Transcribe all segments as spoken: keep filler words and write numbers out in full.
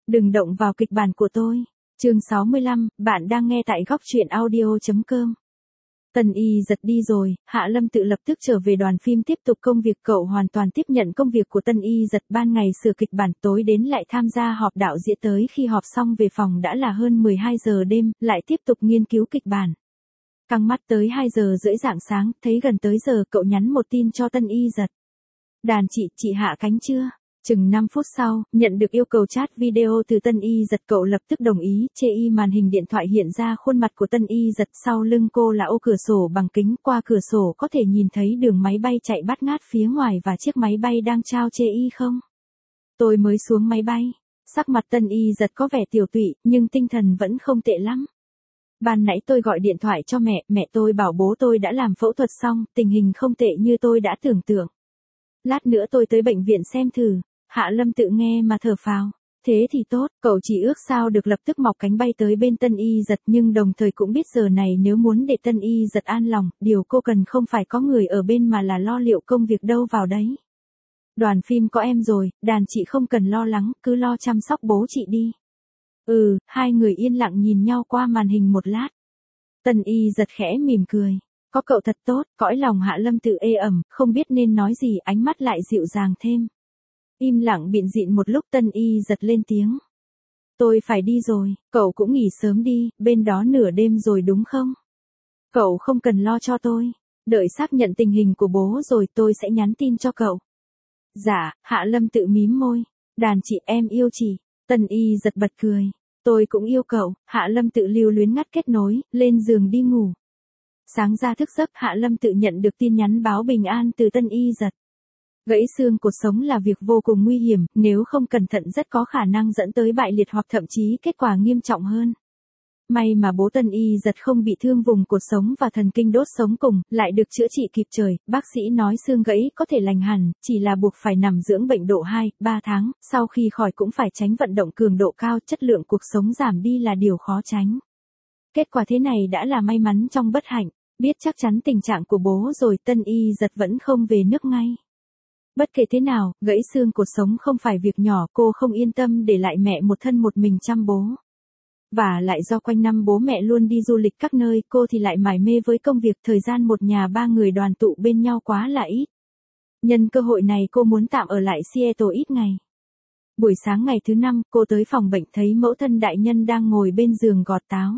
Đừng động vào kịch bản của tôi. Chương sáu mươi lăm, bạn đang nghe tại góc truyện audio chấm com. Tân Y giật đi rồi, Hạ Lâm Tự lập tức trở về đoàn phim tiếp tục công việc. Cậu hoàn toàn tiếp nhận công việc của Tân Y giật, ban ngày sửa kịch bản, tối đến lại tham gia họp đạo diễn, tới khi họp xong về phòng đã là hơn mười hai giờ đêm, lại tiếp tục nghiên cứu kịch bản. Căng mắt tới hai giờ rưỡi rạng sáng, thấy gần tới giờ, cậu nhắn một tin cho Tân Y giật. Đàn chị, chị hạ cánh chưa? Chừng năm phút sau, nhận được yêu cầu chat video từ Tân Y giật, cậu lập tức đồng ý. Chê y màn hình điện thoại hiện ra khuôn mặt của Tân Y giật, sau lưng cô là ô cửa sổ bằng kính, qua cửa sổ có thể nhìn thấy đường máy bay chạy bát ngát phía ngoài và chiếc máy bay đang trao chê y không. Tôi mới xuống máy bay. Sắc mặt Tân Y giật có vẻ tiểu tụy, nhưng tinh thần vẫn không tệ lắm. Ban nãy tôi gọi điện thoại cho mẹ, mẹ tôi bảo bố tôi đã làm phẫu thuật xong, tình hình không tệ như tôi đã tưởng tượng. Lát nữa tôi tới bệnh viện xem thử. Hạ Lâm Tự nghe mà thở phào. Thế thì tốt, cậu chỉ ước sao được lập tức mọc cánh bay tới bên Tân Y giật, nhưng đồng thời cũng biết giờ này nếu muốn để Tân Y giật an lòng, điều cô cần không phải có người ở bên mà là lo liệu công việc đâu vào đấy. Đoàn phim có em rồi, đàn chị không cần lo lắng, cứ lo chăm sóc bố chị đi. Ừ, hai người yên lặng nhìn nhau qua màn hình một lát. Tân Y giật khẽ mỉm cười. Có cậu thật tốt, cõi lòng Hạ Lâm Tự ê ẩm, không biết nên nói gì, ánh mắt lại dịu dàng thêm. Im lặng bịn dịn một lúc, Tân Y giật lên tiếng. Tôi phải đi rồi, cậu cũng nghỉ sớm đi, bên đó nửa đêm rồi đúng không? Cậu không cần lo cho tôi, đợi xác nhận tình hình của bố rồi tôi sẽ nhắn tin cho cậu. Dạ, Hạ Lâm Tự mím môi. Đàn chị, em yêu chị. Tân Y giật bật cười. Tôi cũng yêu cậu. Hạ Lâm Tự lưu luyến ngắt kết nối, lên giường đi ngủ. Sáng ra thức giấc, Hạ Lâm Tự nhận được tin nhắn báo bình an từ Tân Y giật. Gãy xương cột sống là việc vô cùng nguy hiểm, nếu không cẩn thận rất có khả năng dẫn tới bại liệt hoặc thậm chí kết quả nghiêm trọng hơn. May mà bố Tân Y giật không bị thương vùng cột sống và thần kinh đốt sống cùng, lại được chữa trị kịp thời. Bác sĩ nói xương gãy có thể lành hẳn, chỉ là buộc phải nằm dưỡng bệnh độ hai, ba tháng, sau khi khỏi cũng phải tránh vận động cường độ cao, chất lượng cuộc sống giảm đi là điều khó tránh. Kết quả thế này đã là may mắn trong bất hạnh. Biết chắc chắn tình trạng của bố rồi, Tân Y giật vẫn không về nước ngay. Bất kể thế nào, gãy xương cột sống không phải việc nhỏ, cô không yên tâm để lại mẹ một thân một mình chăm bố. Và lại do quanh năm bố mẹ luôn đi du lịch các nơi, cô thì lại mải mê với công việc, thời gian một nhà ba người đoàn tụ bên nhau quá là ít. Nhân cơ hội này cô muốn tạm ở lại Seattle ít ngày. Buổi sáng ngày thứ năm, cô tới phòng bệnh thấy mẫu thân đại nhân đang ngồi bên giường gọt táo.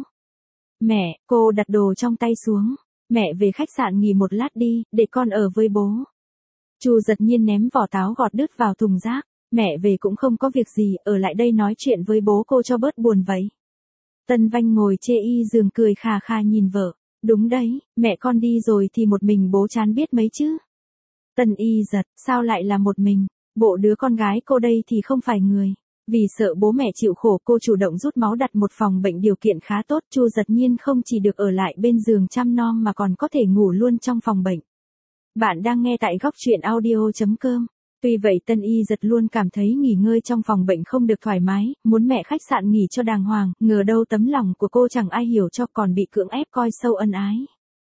Mẹ, cô đặt đồ trong tay xuống. Mẹ về khách sạn nghỉ một lát đi, để con ở với bố. Chu giật nhiên ném vỏ táo gọt đứt vào thùng rác. Mẹ về cũng không có việc gì, ở lại đây nói chuyện với bố cô cho bớt buồn vậy. Tân Vanh ngồi chê y giường cười khà khà nhìn vợ. Đúng đấy, mẹ con đi rồi thì một mình bố chán biết mấy chứ. Tân Y giật, sao lại là một mình? Bộ đứa con gái cô đây thì không phải người. Vì sợ bố mẹ chịu khổ, cô chủ động rút máu đặt một phòng bệnh điều kiện khá tốt. Chu giật nhiên không chỉ được ở lại bên giường chăm nom mà còn có thể ngủ luôn trong phòng bệnh. Bạn đang nghe tại góc truyện audio chấm com. Tuy vậy Tân Y giật luôn cảm thấy nghỉ ngơi trong phòng bệnh không được thoải mái, muốn mẹ khách sạn nghỉ cho đàng hoàng, ngờ đâu tấm lòng của cô chẳng ai hiểu cho, còn bị cưỡng ép coi sâu ân ái.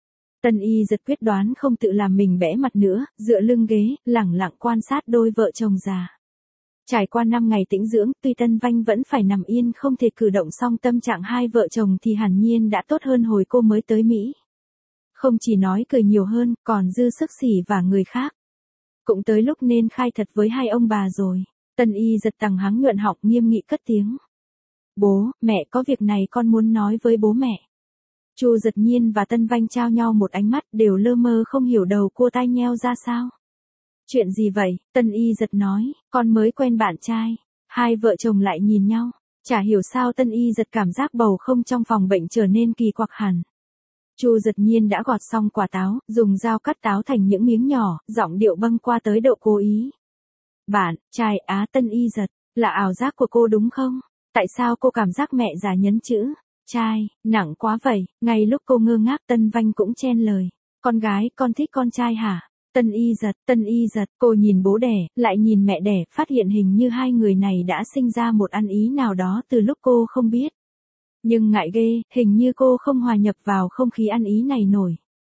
Tân Y giật quyết đoán không tự làm mình bẽ mặt nữa, dựa lưng ghế, lẳng lặng quan sát đôi vợ chồng già. Trải qua năm ngày tĩnh dưỡng, tuy Tân Vanh vẫn phải nằm yên không thể cử động, song tâm trạng hai vợ chồng thì hẳn nhiên đã tốt hơn hồi cô mới tới Mỹ. Không chỉ nói cười nhiều hơn, còn dư sức xỉ và người khác. Cũng tới lúc nên khai thật với hai ông bà rồi. Tân Y giật tằng hắng nhuận họng nghiêm nghị cất tiếng. Bố, mẹ, có việc này con muốn nói với bố mẹ. Chu giật nhiên và Tân Vanh trao nhau một ánh mắt, đều lơ mơ không hiểu đầu cua tai nheo ra sao. Chuyện gì vậy? Tân Y giật nói, con mới quen bạn trai. Hai vợ chồng lại nhìn nhau, chả hiểu sao Tân Y giật cảm giác bầu không trong phòng bệnh trở nên kỳ quặc hẳn. Chu giật nhiên đã gọt xong quả táo, dùng dao cắt táo thành những miếng nhỏ, giọng điệu bâng qua tới độ cố ý. Bạn, trai á. Tân Y giật, là ảo giác của cô đúng không? Tại sao cô cảm giác mẹ già nhấn chữ trai nặng quá vậy? Ngay lúc cô ngơ ngác, Tân Vanh cũng chen lời. Con gái, con thích con trai hả? Tân Y giật, Tân Y giật, cô nhìn bố đẻ, lại nhìn mẹ đẻ, phát hiện hình như hai người này đã sinh ra một ăn ý nào đó từ lúc cô không biết. Nhưng ngại ghê, hình như cô không hòa nhập vào không khí ăn ý này nổi.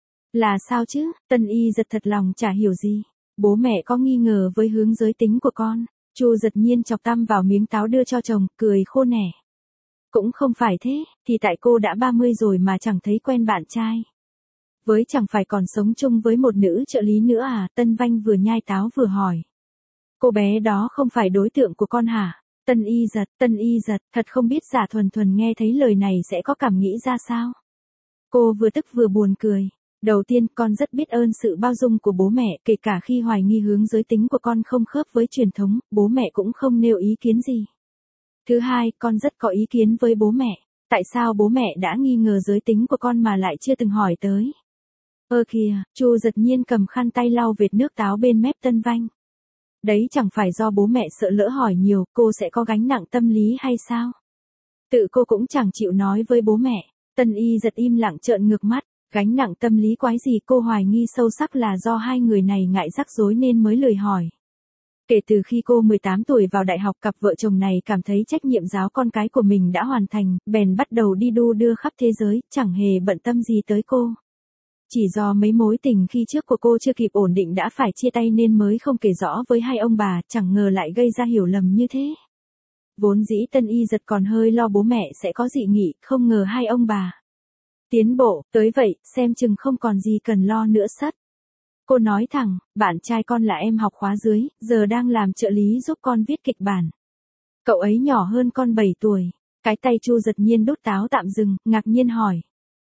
Là sao chứ? Tân Y giật thật lòng chả hiểu gì. Bố mẹ có nghi ngờ với hướng giới tính của con. Chu Giật Nhiên chọc tăm vào miếng táo đưa cho chồng, cười khô nẻ. Cũng không phải thế, thì tại cô đã ba mươi rồi mà chẳng thấy quen bạn trai. Với chẳng phải còn sống chung với một nữ trợ lý nữa à, Tân Vanh vừa nhai táo vừa hỏi. Cô bé đó không phải đối tượng của con hả? Tân Y Giật, Tân Y Giật, thật không biết Giả Thuần Thuần nghe thấy lời này sẽ có cảm nghĩ ra sao? Cô vừa tức vừa buồn cười. Đầu tiên, con rất biết ơn sự bao dung của bố mẹ, kể cả khi hoài nghi hướng giới tính của con không khớp với truyền thống, bố mẹ cũng không nêu ý kiến gì. Thứ hai, con rất có ý kiến với bố mẹ. Tại sao bố mẹ đã nghi ngờ giới tính của con mà lại chưa từng hỏi tới? Ơ kìa, Chu Giật Nhiên cầm khăn tay lau vệt nước táo bên mép Tân Vanh. Đấy chẳng phải do bố mẹ sợ lỡ hỏi nhiều, cô sẽ có gánh nặng tâm lý hay sao? Tự cô cũng chẳng chịu nói với bố mẹ. Tân Y Giật im lặng trợn ngược mắt. Gánh nặng tâm lý quái gì, cô hoài nghi sâu sắc là do hai người này ngại rắc rối nên mới lười hỏi. Kể từ khi cô mười tám tuổi vào đại học, cặp vợ chồng này cảm thấy trách nhiệm giáo con cái của mình đã hoàn thành, bèn bắt đầu đi đu đưa khắp thế giới, chẳng hề bận tâm gì tới cô. Chỉ do mấy mối tình khi trước của cô chưa kịp ổn định đã phải chia tay nên mới không kể rõ với hai ông bà, chẳng ngờ lại gây ra hiểu lầm như thế. Vốn dĩ Tân Y Giật còn hơi lo bố mẹ sẽ có dị nghị, không ngờ hai ông bà tiến bộ tới vậy, xem chừng không còn gì cần lo nữa sất. Cô nói thẳng, bạn trai con là em học khóa dưới, giờ đang làm trợ lý giúp con viết kịch bản. Cậu ấy nhỏ hơn con bảy tuổi. Cái tay Chu Giật Nhiên đút táo tạm dừng, ngạc nhiên hỏi.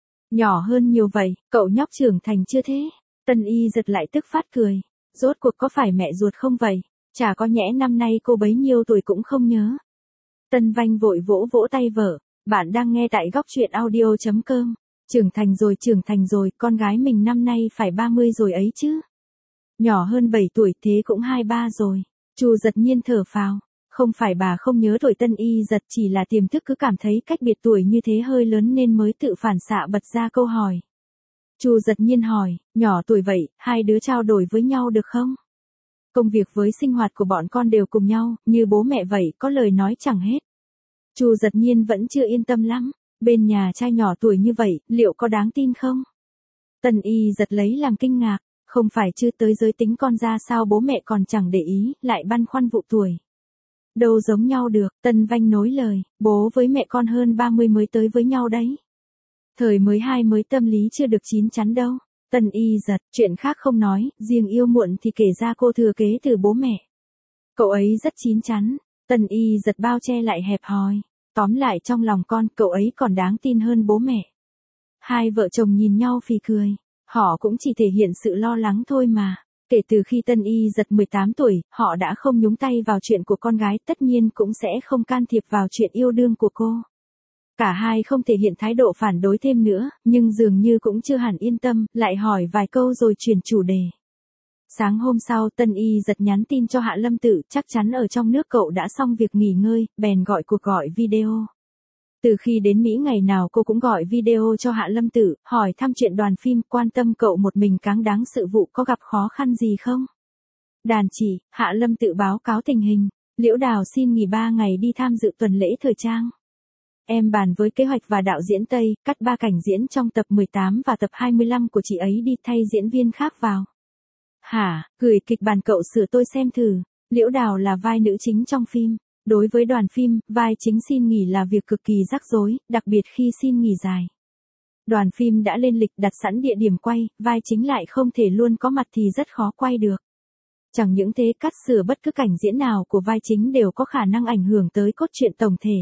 Nhỏ hơn nhiều vậy, cậu nhóc trưởng thành chưa thế? Tân Y Giật lại tức phát cười. Rốt cuộc có phải mẹ ruột không vậy? Chả có nhẽ năm nay cô bấy nhiêu tuổi cũng không nhớ. Tân Vanh vội vỗ vỗ tay vợ. Bạn đang nghe tại góc truyện audio chấm com. Trưởng thành rồi, trưởng thành rồi, con gái mình năm nay phải ba mươi rồi ấy chứ. Nhỏ hơn bảy tuổi thế cũng hai ba rồi. Chu Giật Nhiên thở phào. Không phải bà không nhớ tuổi Tân Y Giật, chỉ là tiềm thức cứ cảm thấy cách biệt tuổi như thế hơi lớn nên mới tự phản xạ bật ra câu hỏi. Chu Giật Nhiên hỏi, nhỏ tuổi vậy, hai đứa trao đổi với nhau được không? Công việc với sinh hoạt của bọn con đều cùng nhau, như bố mẹ vậy, có lời nói chẳng hết. Chu Giật Nhiên vẫn chưa yên tâm lắm. Bên nhà trai nhỏ tuổi như vậy, liệu có đáng tin không? Tân Y Giật lấy làm kinh ngạc, không phải chứ tới giới tính con ra sao bố mẹ còn chẳng để ý, lại băn khoăn vụ tuổi. Đâu giống nhau được, Tân Vanh nối lời, bố với mẹ con hơn ba mươi mới tới với nhau đấy. Thời mới hai mới tâm lý chưa được chín chắn đâu. Tân Y Giật, chuyện khác không nói, riêng yêu muộn thì kể ra cô thừa kế từ bố mẹ. Cậu ấy rất chín chắn. Tân Y Giật bao che lại hẹp hòi. Tóm lại trong lòng con, cậu ấy còn đáng tin hơn bố mẹ. Hai vợ chồng nhìn nhau phì cười. Họ cũng chỉ thể hiện sự lo lắng thôi mà. Kể từ khi Tân Y Giật mười tám tuổi, họ đã không nhúng tay vào chuyện của con gái, tất nhiên cũng sẽ không can thiệp vào chuyện yêu đương của cô. Cả hai không thể hiện thái độ phản đối thêm nữa, nhưng dường như cũng chưa hẳn yên tâm, lại hỏi vài câu rồi chuyển chủ đề. Sáng hôm sau, Tân Y Giật nhắn tin cho Hạ Lâm Tự, chắc chắn ở trong nước cậu đã xong việc nghỉ ngơi, bèn gọi cuộc gọi video. Từ khi đến Mỹ ngày nào cô cũng gọi video cho Hạ Lâm Tự, hỏi thăm chuyện đoàn phim, quan tâm cậu một mình cáng đáng sự vụ có gặp khó khăn gì không. Đàn chỉ, Hạ Lâm Tự báo cáo tình hình, Liễu Đào xin nghỉ ba ngày đi tham dự tuần lễ thời trang. Em bàn với kế hoạch và đạo diễn Tây, cắt ba cảnh diễn trong tập mười tám và tập hai mươi lăm của chị ấy đi thay diễn viên khác vào. Hả, gửi kịch bản cậu sửa tôi xem thử. Liễu Đào là vai nữ chính trong phim. Đối với đoàn phim, vai chính xin nghỉ là việc cực kỳ rắc rối, đặc biệt khi xin nghỉ dài. Đoàn phim đã lên lịch đặt sẵn địa điểm quay, vai chính lại không thể luôn có mặt thì rất khó quay được. Chẳng những thế, cắt sửa bất cứ cảnh diễn nào của vai chính đều có khả năng ảnh hưởng tới cốt truyện tổng thể.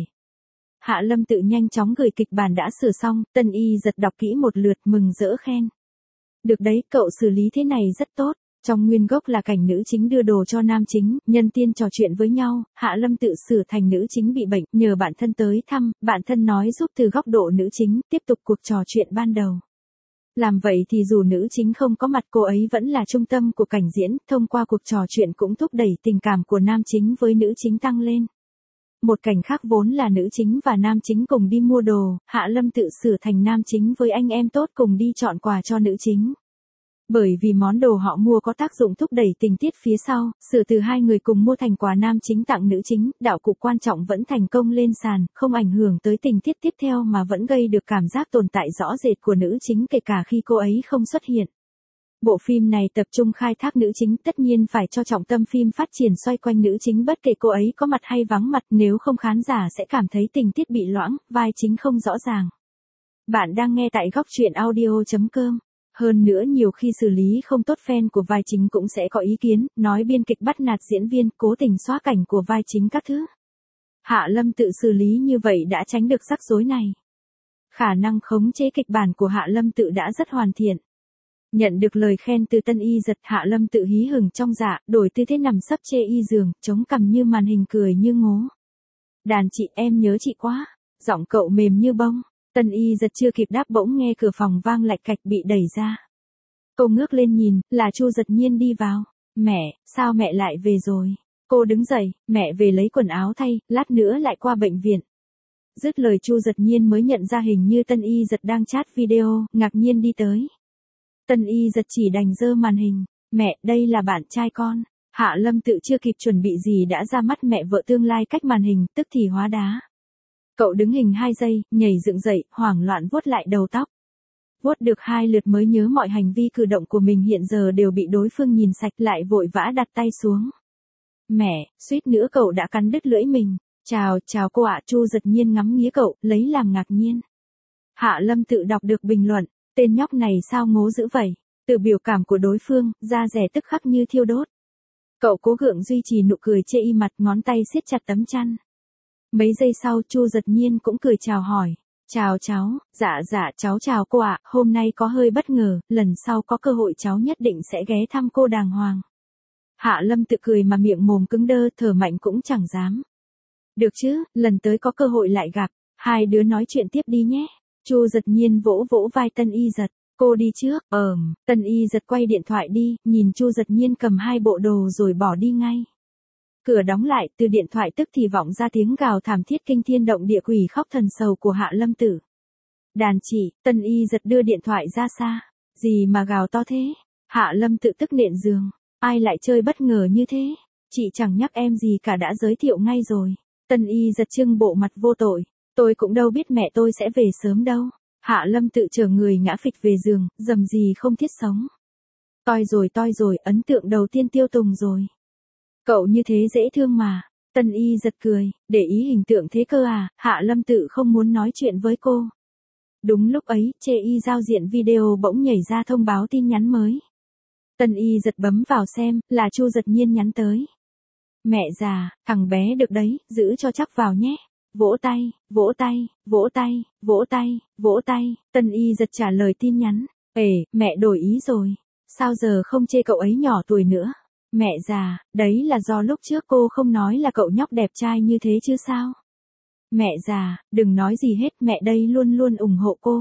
Hạ Lâm Tự nhanh chóng gửi kịch bản đã sửa xong, Tân Y Giật đọc kỹ một lượt mừng rỡ khen. Được đấy, cậu xử lý thế này rất tốt. Trong nguyên gốc là cảnh nữ chính đưa đồ cho nam chính, nhân tiên trò chuyện với nhau, Hạ Lâm Tự sửa thành nữ chính bị bệnh, nhờ bạn thân tới thăm, bạn thân nói giúp từ góc độ nữ chính, tiếp tục cuộc trò chuyện ban đầu. Làm vậy thì dù nữ chính không có mặt cô ấy vẫn là trung tâm của cảnh diễn, thông qua cuộc trò chuyện cũng thúc đẩy tình cảm của nam chính với nữ chính tăng lên. Một cảnh khác vốn là nữ chính và nam chính cùng đi mua đồ, Hạ Lâm Tự sửa thành nam chính với anh em tốt cùng đi chọn quà cho nữ chính. Bởi vì món đồ họ mua có tác dụng thúc đẩy tình tiết phía sau, sửa từ hai người cùng mua thành quà nam chính tặng nữ chính, đạo cụ quan trọng vẫn thành công lên sàn, không ảnh hưởng tới tình tiết tiếp theo mà vẫn gây được cảm giác tồn tại rõ rệt của nữ chính kể cả khi cô ấy không xuất hiện. Bộ phim này tập trung khai thác nữ chính, tất nhiên phải cho trọng tâm phim phát triển xoay quanh nữ chính bất kể cô ấy có mặt hay vắng mặt, nếu không khán giả sẽ cảm thấy tình tiết bị loãng, vai chính không rõ ràng. Bạn đang nghe tại góc truyện audio chấm com. Hơn nữa nhiều khi xử lý không tốt, fan của vai chính cũng sẽ có ý kiến, nói biên kịch bắt nạt diễn viên, cố tình xóa cảnh của vai chính các thứ. Hạ Lâm tự xử lý như vậy đã tránh được rắc rối này. Khả năng khống chế kịch bản của Hạ Lâm tự đã rất hoàn thiện. Nhận được lời khen từ Tân Y Giật, Hạ Lâm tự hí hửng trong dạ, đổi tư thế nằm sấp chê y giường, chống cằm như màn hình, cười như ngố. Đàn chị, em nhớ chị quá. Giọng cậu mềm như bông. Tân Y Giật chưa kịp đáp bỗng nghe cửa phòng vang lạch cạch bị đẩy ra. Cô ngước lên nhìn, là Chu Giật Nhiên đi vào. Mẹ, sao mẹ lại về rồi? Cô đứng dậy, mẹ về lấy quần áo thay, lát nữa lại qua bệnh viện. Dứt lời Chu Giật Nhiên mới nhận ra hình như Tân Y Giật đang chat video, ngạc nhiên đi tới. Tân Y Giật chỉ đành giơ màn hình. Mẹ, đây là bạn trai con. Hạ Lâm tự chưa kịp chuẩn bị gì đã ra mắt mẹ vợ tương lai cách màn hình, tức thì hóa đá. Cậu đứng hình hai giây, nhảy dựng dậy, hoảng loạn vuốt lại đầu tóc. Vuốt được hai lượt mới nhớ mọi hành vi cử động của mình hiện giờ đều bị đối phương nhìn sạch, lại vội vã đặt tay xuống. Mẹ, suýt nữa cậu đã cắn đứt lưỡi mình. Chào, chào cô ạ. Chu Giật Nhiên ngắm nghía cậu, lấy làm ngạc nhiên. Hạ Lâm tự đọc được bình luận, tên nhóc này sao ngố dữ vậy? Từ biểu cảm của đối phương, da dẻ tức khắc như thiêu đốt. Cậu cố gượng duy trì nụ cười chê y mặt, ngón tay siết chặt tấm chăn. Mấy giây sau Chu Giật Nhiên cũng cười chào hỏi. Chào cháu, dạ dạ cháu chào cô ạ, hôm nay có hơi bất ngờ, lần sau có cơ hội cháu nhất định sẽ ghé thăm cô đàng hoàng. Hạ Lâm tự cười mà miệng mồm cứng đơ, thở mạnh cũng chẳng dám. Được chứ, lần tới có cơ hội lại gặp, hai đứa nói chuyện tiếp đi nhé. Chu Giật Nhiên vỗ vỗ vai Tân Y Giật, cô đi trước. Ờm, Tân Y Giật quay điện thoại đi, nhìn Chu Giật Nhiên cầm hai bộ đồ rồi bỏ đi ngay. Cửa đóng lại, từ điện thoại tức thì vọng ra tiếng gào thảm thiết kinh thiên động địa quỷ khóc thần sầu của Hạ Lâm tử. Đàn chị, Tân Y Giật đưa điện thoại ra xa. Gì mà gào to thế? Hạ Lâm tự tức nện giường. Ai lại chơi bất ngờ như thế? Chị chẳng nhắc em gì cả đã giới thiệu ngay rồi. Tân Y Giật trưng bộ mặt vô tội. Tôi cũng đâu biết mẹ tôi sẽ về sớm đâu. Hạ Lâm tự chở người ngã phịch về giường, dầm gì không thiết sống. Toi rồi toi rồi, ấn tượng đầu tiên tiêu tùng rồi. Cậu như thế dễ thương mà. Tân Y Giật cười, để ý hình tượng thế cơ à? Hạ Lâm tự không muốn nói chuyện với cô. Đúng lúc ấy, chê y giao diện video bỗng nhảy ra thông báo tin nhắn mới. Tân Y Giật bấm vào xem, là Chu Giật Nhiên nhắn tới. Mẹ già, thằng bé được đấy, giữ cho chắc vào nhé. Vỗ tay, vỗ tay, vỗ tay, vỗ tay, vỗ tay. Tân Y Giật trả lời tin nhắn. Ê, mẹ đổi ý rồi. Sao giờ không chê cậu ấy nhỏ tuổi nữa? Mẹ già, đấy là do lúc trước cô không nói là cậu nhóc đẹp trai như thế chứ sao? Mẹ già, đừng nói gì hết, mẹ đây luôn luôn ủng hộ cô.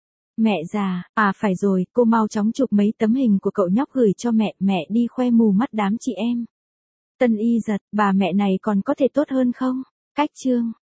Mẹ già, à phải rồi, cô mau chóng chụp mấy tấm hình của cậu nhóc gửi cho mẹ, mẹ đi khoe mù mắt đám chị em. Tân Y Giật, bà mẹ này còn có thể tốt hơn không? Cách chương.